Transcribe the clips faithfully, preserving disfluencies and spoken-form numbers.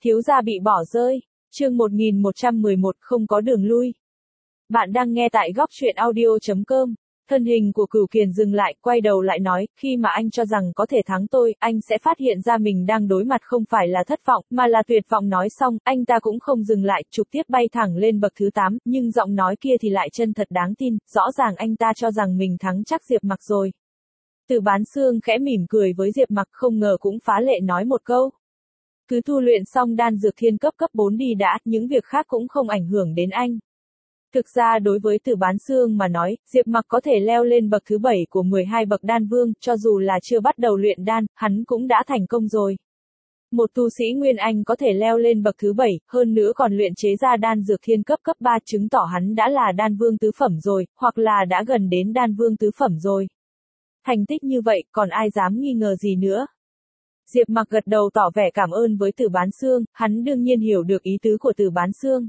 Thiếu gia bị bỏ rơi. Chương một nghìn một trăm mười một không có đường lui. Bạn đang nghe tại góc truyện audio chấm com. Thân hình của Cửu Kiền dừng lại, quay đầu lại nói, khi mà anh cho rằng có thể thắng tôi, anh sẽ phát hiện ra mình đang đối mặt không phải là thất vọng, mà là tuyệt vọng. Nói xong, anh ta cũng không dừng lại, trực tiếp bay thẳng lên bậc thứ tám, nhưng giọng nói kia thì lại chân thật đáng tin, rõ ràng anh ta cho rằng mình thắng chắc Diệp Mặc rồi. Từ Bán Xương khẽ mỉm cười với Diệp Mặc, không ngờ cũng phá lệ nói một câu. Cứ tu luyện xong đan dược thiên cấp cấp bốn đi đã, những việc khác cũng không ảnh hưởng đến anh. Thực ra đối với Từ Bán Xương mà nói, Diệp Mặc có thể leo lên bậc thứ bảy của mười hai bậc đan vương, cho dù là chưa bắt đầu luyện đan, hắn cũng đã thành công rồi. Một tu sĩ Nguyên Anh có thể leo lên bậc thứ bảy, hơn nữa còn luyện chế ra đan dược thiên cấp cấp ba, chứng tỏ hắn đã là đan vương tứ phẩm rồi, hoặc là đã gần đến đan vương tứ phẩm rồi. Thành tích như vậy, còn ai dám nghi ngờ gì nữa? Diệp Mặc gật đầu tỏ vẻ cảm ơn với Từ Bán Xương, hắn đương nhiên hiểu được ý tứ của Từ Bán Xương.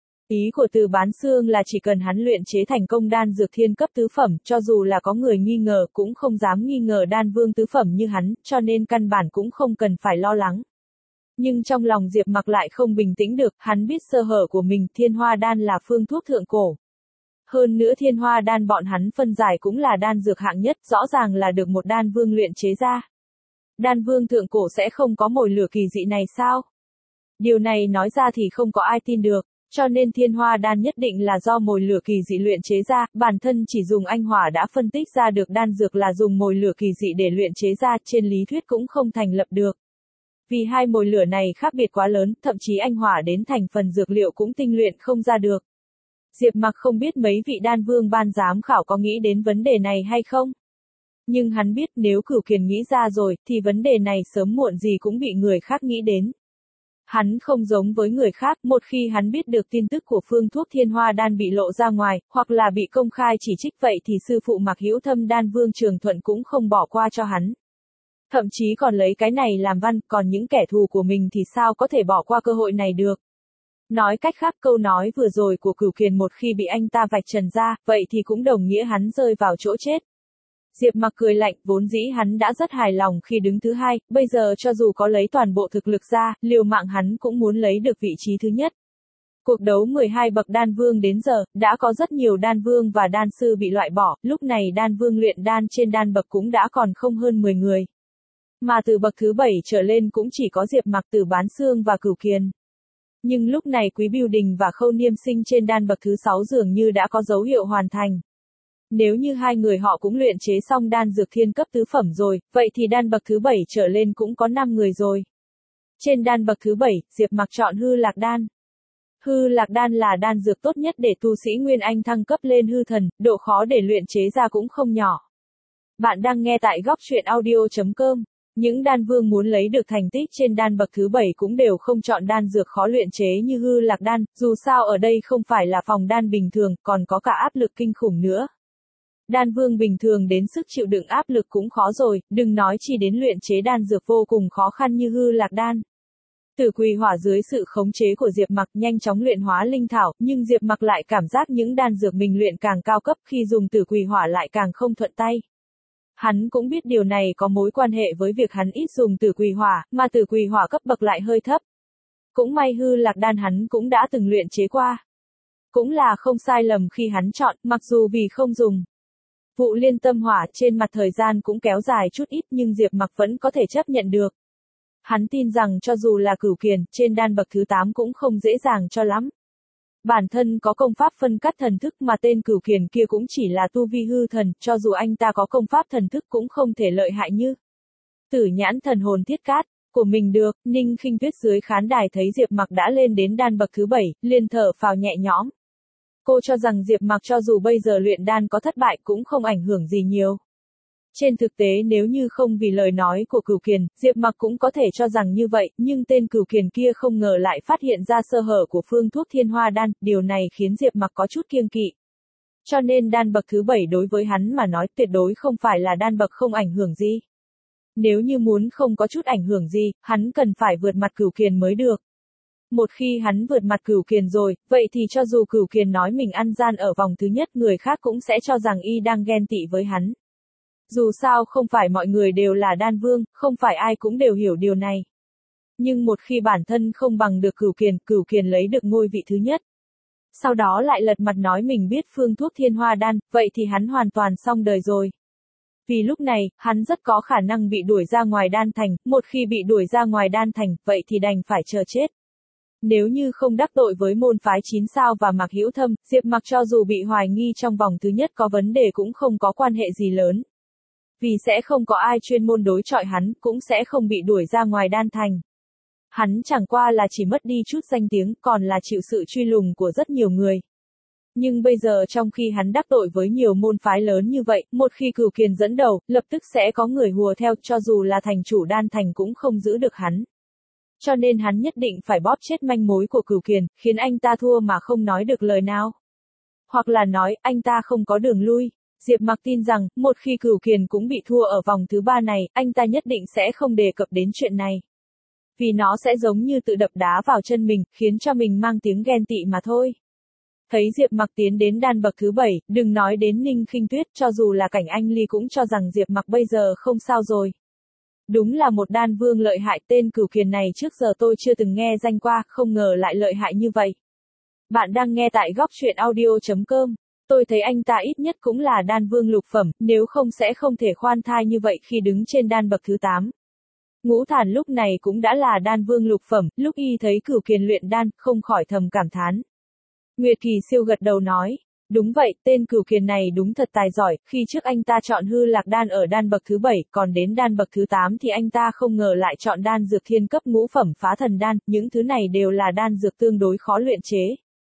Ý của Từ Bán Xương là chỉ cần hắn luyện chế thành công đan dược thiên cấp tứ phẩm, cho dù là có người nghi ngờ cũng không dám nghi ngờ đan vương tứ phẩm như hắn, cho nên căn bản cũng không cần phải lo lắng. Nhưng trong lòng Diệp Mặc lại không bình tĩnh được, hắn biết sơ hở của mình, Thiên Hoa đan là phương thuốc thượng cổ. Hơn nữa Thiên Hoa đan bọn hắn phân giải cũng là đan dược hạng nhất, rõ ràng là được một đan vương luyện chế ra. Đan vương thượng cổ sẽ không có mồi lửa kỳ dị này sao? Điều này nói ra thì không có ai tin được, cho nên Thiên Hoa đan nhất định là do mồi lửa kỳ dị luyện chế ra, bản thân chỉ dùng anh hỏa đã phân tích ra được đan dược là dùng mồi lửa kỳ dị để luyện chế ra, trên lý thuyết cũng không thành lập được. Vì hai mồi lửa này khác biệt quá lớn, thậm chí anh hỏa đến thành phần dược liệu cũng tinh luyện không ra được. Diệp Mặc không biết mấy vị đan vương ban giám khảo có nghĩ đến vấn đề này hay không? Nhưng hắn biết nếu Cửu Kiền nghĩ ra rồi, thì vấn đề này sớm muộn gì cũng bị người khác nghĩ đến. Hắn không giống với người khác, một khi hắn biết được tin tức của phương thuốc Thiên Hoa đan bị lộ ra ngoài, hoặc là bị công khai chỉ trích, vậy thì sư phụ Mạc Hữu Thâm đan vương Trường Thuận cũng không bỏ qua cho hắn. Thậm chí còn lấy cái này làm văn, còn những kẻ thù của mình thì sao có thể bỏ qua cơ hội này được. Nói cách khác, câu nói vừa rồi của Cửu Kiền một khi bị anh ta vạch trần ra, vậy thì cũng đồng nghĩa hắn rơi vào chỗ chết. Diệp Mặc cười lạnh, vốn dĩ hắn đã rất hài lòng khi đứng thứ hai, bây giờ cho dù có lấy toàn bộ thực lực ra, liều mạng hắn cũng muốn lấy được vị trí thứ nhất. Cuộc đấu mười hai bậc đan vương đến giờ, đã có rất nhiều đan vương và đan sư bị loại bỏ, lúc này đan vương luyện đan trên đan bậc cũng đã còn không hơn mười người. Mà từ bậc thứ bảy trở lên cũng chỉ có Diệp Mặc, Từ Bán Xương và Cửu Kiền. Nhưng lúc này Quý Bưu Đình và Khâu Niêm Sinh trên đan bậc thứ sáu dường như đã có dấu hiệu hoàn thành. Nếu như hai người họ cũng luyện chế xong đan dược thiên cấp tứ phẩm rồi, vậy thì đan bậc thứ bảy trở lên cũng có năm người rồi. Trên đan bậc thứ bảy, Diệp Mặc chọn Hư Lạc đan. Hư Lạc đan là đan dược tốt nhất để tu sĩ Nguyên Anh thăng cấp lên hư thần, độ khó để luyện chế ra cũng không nhỏ. Bạn đang nghe tại góc truyện audio chấm com. Những đan vương muốn lấy được thành tích trên đan bậc thứ bảy cũng đều không chọn đan dược khó luyện chế như Hư Lạc đan, dù sao ở đây không phải là phòng đan bình thường, còn có cả áp lực kinh khủng nữa. Đan vương bình thường đến sức chịu đựng áp lực cũng khó rồi, đừng nói chỉ đến luyện chế đan dược vô cùng khó khăn như Hư Lạc đan. Tử Quỳ Hỏa dưới sự khống chế của Diệp Mặc nhanh chóng luyện hóa linh thảo, nhưng Diệp Mặc lại cảm giác những đan dược mình luyện càng cao cấp, khi dùng Tử Quỳ Hỏa lại càng không thuận tay. Hắn cũng biết điều này có mối quan hệ với việc hắn ít dùng Tử Quỳ Hỏa, mà Tử Quỳ Hỏa cấp bậc lại hơi thấp. Cũng may Hư Lạc đan hắn cũng đã từng luyện chế qua. Cũng là không sai lầm khi hắn chọn, mặc dù vì không dùng Vụ Liên Tâm Hỏa, trên mặt thời gian cũng kéo dài chút ít, nhưng Diệp Mặc vẫn có thể chấp nhận được. Hắn tin rằng cho dù là Cửu Kiền, trên đan bậc thứ tám cũng không dễ dàng cho lắm. Bản thân có công pháp phân cắt thần thức, mà tên Cửu Kiền kia cũng chỉ là tu vi hư thần, cho dù anh ta có công pháp thần thức cũng không thể lợi hại như Tử Nhãn Thần Hồn Thiết Cát của mình được. Ninh Khinh Tuyết dưới khán đài thấy Diệp Mặc đã lên đến đan bậc thứ bảy, liền thở phào nhẹ nhõm. Cô cho rằng Diệp Mặc cho dù bây giờ luyện đan có thất bại cũng không ảnh hưởng gì nhiều. Trên thực tế nếu như không vì lời nói của Cửu Kiền, Diệp Mặc cũng có thể cho rằng như vậy, nhưng tên Cửu Kiền kia không ngờ lại phát hiện ra sơ hở của phương thuốc Thiên Hoa đan, điều này khiến Diệp Mặc có chút kiêng kỵ. Cho nên đan bậc thứ bảy đối với hắn mà nói tuyệt đối không phải là đan bậc không ảnh hưởng gì. Nếu như muốn không có chút ảnh hưởng gì, hắn cần phải vượt mặt Cửu Kiền mới được. Một khi hắn vượt mặt Cửu Kiền rồi, vậy thì cho dù Cửu Kiền nói mình ăn gian ở vòng thứ nhất, người khác cũng sẽ cho rằng y đang ghen tị với hắn. Dù sao không phải mọi người đều là đan vương, không phải ai cũng đều hiểu điều này. Nhưng một khi bản thân không bằng được Cửu Kiền, Cửu Kiền lấy được ngôi vị thứ nhất. Sau đó lại lật mặt nói mình biết phương thuốc thiên hoa đan, vậy thì hắn hoàn toàn xong đời rồi. Vì lúc này, hắn rất có khả năng bị đuổi ra ngoài đan thành, một khi bị đuổi ra ngoài đan thành, vậy thì đành phải chờ chết. Nếu như không đắc tội với môn phái chín sao và Mạc Hữu Thâm, Diệp Mặc cho dù bị hoài nghi trong vòng thứ nhất có vấn đề cũng không có quan hệ gì lớn. Vì sẽ không có ai chuyên môn đối chọi hắn, cũng sẽ không bị đuổi ra ngoài đan thành. Hắn chẳng qua là chỉ mất đi chút danh tiếng, còn là chịu sự truy lùng của rất nhiều người. Nhưng bây giờ trong khi hắn đắc tội với nhiều môn phái lớn như vậy, một khi Cửu Kiền dẫn đầu, lập tức sẽ có người hùa theo, cho dù là thành chủ đan thành cũng không giữ được hắn. Cho nên hắn nhất định phải bóp chết manh mối của Cửu Kiền, khiến anh ta thua mà không nói được lời nào. Hoặc là nói, anh ta không có đường lui. Diệp Mặc tin rằng, một khi Cửu Kiền cũng bị thua ở vòng thứ ba này, anh ta nhất định sẽ không đề cập đến chuyện này. Vì nó sẽ giống như tự đập đá vào chân mình, khiến cho mình mang tiếng ghen tị mà thôi. Thấy Diệp Mặc tiến đến đan bậc thứ bảy, đừng nói đến Ninh Khinh Tuyết, cho dù là Cảnh Anh Ly cũng cho rằng Diệp Mặc bây giờ không sao rồi. Đúng là một đan vương lợi hại, tên Cửu Kiền này trước giờ tôi chưa từng nghe danh qua, không ngờ lại lợi hại như vậy. Bạn đang nghe tại góc truyện audio chấm com. Tôi thấy anh ta ít nhất cũng là đan vương lục phẩm, nếu không sẽ không thể khoan thai như vậy khi đứng trên đan bậc thứ tám. Ngũ Thản lúc này cũng đã là đan vương lục phẩm, lúc y thấy Cửu Kiền luyện đan, không khỏi thầm cảm thán. Nguyệt Kỳ Siêu gật đầu nói, đúng vậy, tên Cửu Kiền này đúng thật tài giỏi, khi trước anh ta chọn hư lạc đan ở đan bậc thứ bảy, còn đến đan bậc thứ tám thì anh ta không ngờ lại chọn đan dược thiên cấp ngũ phẩm phá thần đan, những thứ này đều là đan dược tương đối khó luyện chế.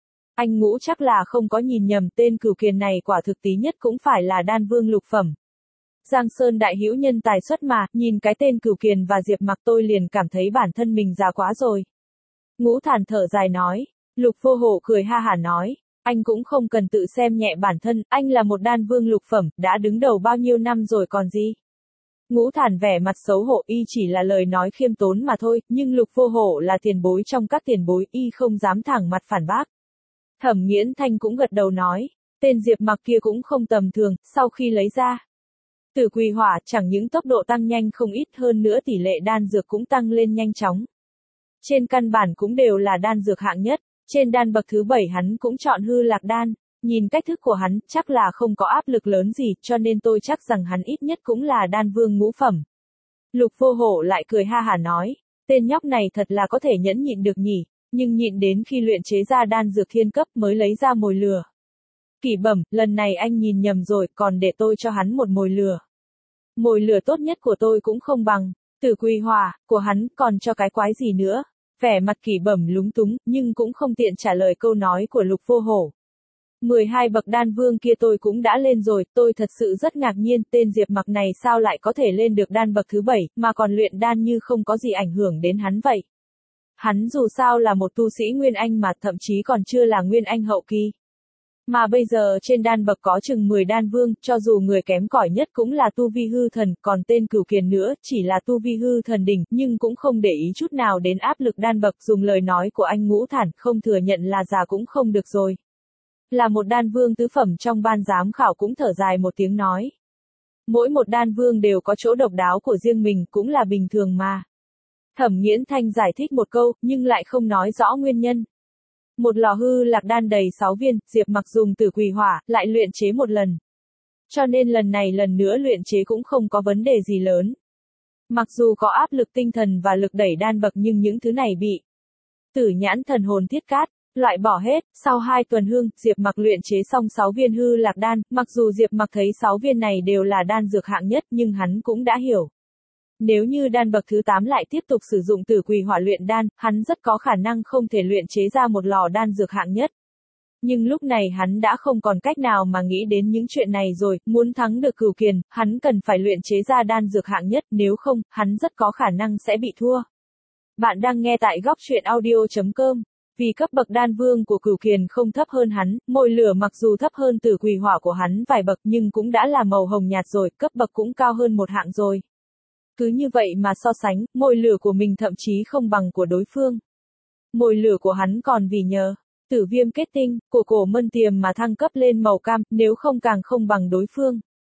Anh Ngũ chắc là không có nhìn nhầm, tên Cửu Kiền này quả thực tí nhất cũng phải là đan vương lục phẩm. Giang Sơn đại hữu nhân tài xuất mà, nhìn cái tên Cửu Kiền và Diệp Mặc tôi liền cảm thấy bản thân mình già quá rồi. Ngũ Thản thở dài nói, Lục Vô Hổ cười ha hả nói, anh cũng không cần tự xem nhẹ bản thân, anh là một đan vương lục phẩm, đã đứng đầu bao nhiêu năm rồi còn gì. Ngũ Thản vẻ mặt xấu hổ, y chỉ là lời nói khiêm tốn mà thôi, nhưng Lục Vô Hổ là tiền bối trong các tiền bối, y không dám thẳng mặt phản bác. Thẩm Nghiễn Thanh cũng gật đầu nói, tên Diệp Mặc kia cũng không tầm thường, sau khi lấy ra Tử Quỳ Hỏa, chẳng những tốc độ tăng nhanh không ít, hơn nữa tỷ lệ đan dược cũng tăng lên nhanh chóng. Trên căn bản cũng đều là đan dược hạng nhất, trên đan bậc thứ bảy hắn cũng chọn hư lạc đan, nhìn cách thức của hắn, chắc là không có áp lực lớn gì, cho nên tôi chắc rằng hắn ít nhất cũng là đan vương ngũ phẩm. Lục Vô Hổ lại cười ha hả nói, tên nhóc này thật là có thể nhẫn nhịn được nhỉ, nhưng nhịn đến khi luyện chế ra đan dược thiên cấp mới lấy ra mồi lừa. Kỷ Bẩm, lần này anh nhìn nhầm rồi, còn để tôi cho hắn một mồi lừa. Mồi lừa tốt nhất của tôi cũng không bằng Tử Quỳ Hỏa của hắn, còn cho cái quái gì nữa? Vẻ mặt Kỷ Bẩm lúng túng, nhưng cũng không tiện trả lời câu nói của Lục Vô Hổ. mười hai bậc đan vương kia tôi cũng đã lên rồi, tôi thật sự rất ngạc nhiên, tên Diệp Mặc này sao lại có thể lên được đan bậc thứ bảy, mà còn luyện đan như không có gì ảnh hưởng đến hắn vậy. Hắn dù sao là một tu sĩ Nguyên Anh mà, thậm chí còn chưa là Nguyên Anh hậu kỳ. Mà bây giờ trên đan bậc có chừng mười đan vương, cho dù người kém cỏi nhất cũng là tu vi hư thần, còn tên Cửu Kiền nữa, chỉ là tu vi hư thần đỉnh, nhưng cũng không để ý chút nào đến áp lực đan bậc, dùng lời nói của anh Ngũ Thản, không thừa nhận là già cũng không được rồi. Là một đan vương tứ phẩm trong ban giám khảo cũng thở dài một tiếng nói. Mỗi một đan vương đều có chỗ độc đáo của riêng mình, cũng là bình thường mà. Thẩm Nghiễn Thanh giải thích một câu, nhưng lại không nói rõ nguyên nhân. Một lò hư lạc đan đầy sáu viên, Diệp Mặc dùng Tử Quỳ Hỏa, lại luyện chế một lần. Cho nên lần này lần nữa luyện chế cũng không có vấn đề gì lớn. Mặc dù có áp lực tinh thần và lực đẩy đan bậc nhưng những thứ này bị Tử Nhãn Thần Hồn Thiết Cát loại bỏ hết. Sau hai tuần hương, Diệp Mặc luyện chế xong sáu viên hư lạc đan, mặc dù Diệp Mặc thấy sáu viên này đều là đan dược hạng nhất nhưng hắn cũng đã hiểu. Nếu như đan bậc thứ tám lại tiếp tục sử dụng Tử Quỳ Hỏa luyện đan, hắn rất có khả năng không thể luyện chế ra một lò đan dược hạng nhất. Nhưng lúc này hắn đã không còn cách nào mà nghĩ đến những chuyện này rồi, muốn thắng được Cửu Kiền, hắn cần phải luyện chế ra đan dược hạng nhất, nếu không, hắn rất có khả năng sẽ bị thua. Bạn đang nghe tại góc truyện audio chấm com. Vì cấp bậc đan vương của Cửu Kiền không thấp hơn hắn, mồi lửa mặc dù thấp hơn Tử Quỳ Hỏa của hắn vài bậc nhưng cũng đã là màu hồng nhạt rồi, cấp bậc cũng cao hơn một hạng rồi. Cứ như vậy mà so sánh, mồi lửa của mình thậm chí không bằng của đối phương. Mồi lửa của hắn còn vì nhờ Tử Viêm kết tinh của Cổ Mân Tiềm mà thăng cấp lên màu cam, nếu không càng không bằng đối phương.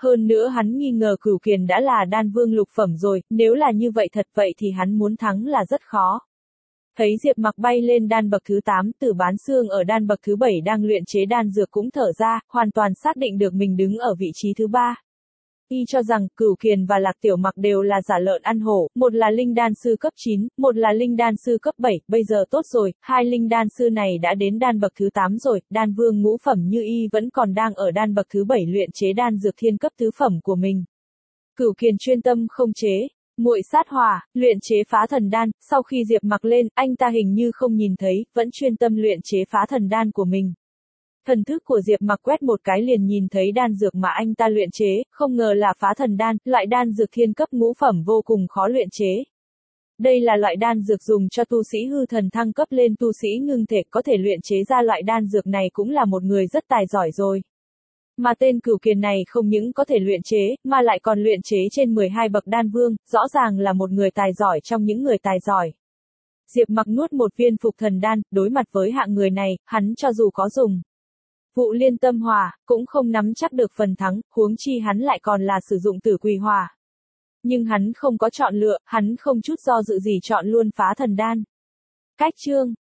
hơn nữa hắn nghi ngờ Cửu Kiền đã là đan vương lục phẩm rồi, nếu là như vậy thật vậy thì hắn muốn thắng là rất khó. Thấy Diệp Mặc bay lên đan bậc thứ tám, Tử Bán Xương ở đan bậc thứ bảy đang luyện chế đan dược cũng thở ra, hoàn toàn xác định được mình đứng ở vị trí thứ ba. Y cho rằng, Cửu Kiền và Lạc Tiểu Mặc đều là giả lợn ăn hổ, một là linh đan sư cấp chín, một là linh đan sư cấp bảy, bây giờ tốt rồi, hai linh đan sư này đã đến đan bậc thứ tám rồi, đan vương ngũ phẩm như Y vẫn còn đang ở đan bậc thứ bảy luyện chế đan dược thiên cấp tứ phẩm của mình. Cửu Kiền chuyên tâm không chế, muội sát hỏa, luyện chế phá thần đan, sau khi Diệp Mặc lên, anh ta hình như không nhìn thấy, vẫn chuyên tâm luyện chế phá thần đan của mình. Thần thức của Diệp Mặc quét một cái liền nhìn thấy đan dược mà anh ta luyện chế, không ngờ là phá thần đan, loại đan dược thiên cấp ngũ phẩm vô cùng khó luyện chế. Đây là loại đan dược dùng cho tu sĩ hư thần thăng cấp lên tu sĩ ngưng thể, có thể luyện chế ra loại đan dược này cũng là một người rất tài giỏi rồi. Mà tên Cửu Kiền này không những có thể luyện chế, mà lại còn luyện chế trên mười hai bậc đan vương, rõ ràng là một người tài giỏi trong những người tài giỏi. Diệp Mặc nuốt một viên phục thần đan, đối mặt với hạng người này, hắn cho dù có dùng Vụ Liên Tâm Hỏa, cũng không nắm chắc được phần thắng, huống chi hắn lại còn là sử dụng Tử Quỳ Hỏa. Nhưng hắn không có chọn lựa, hắn không chút do dự gì chọn luôn phá thần đan. Cách chương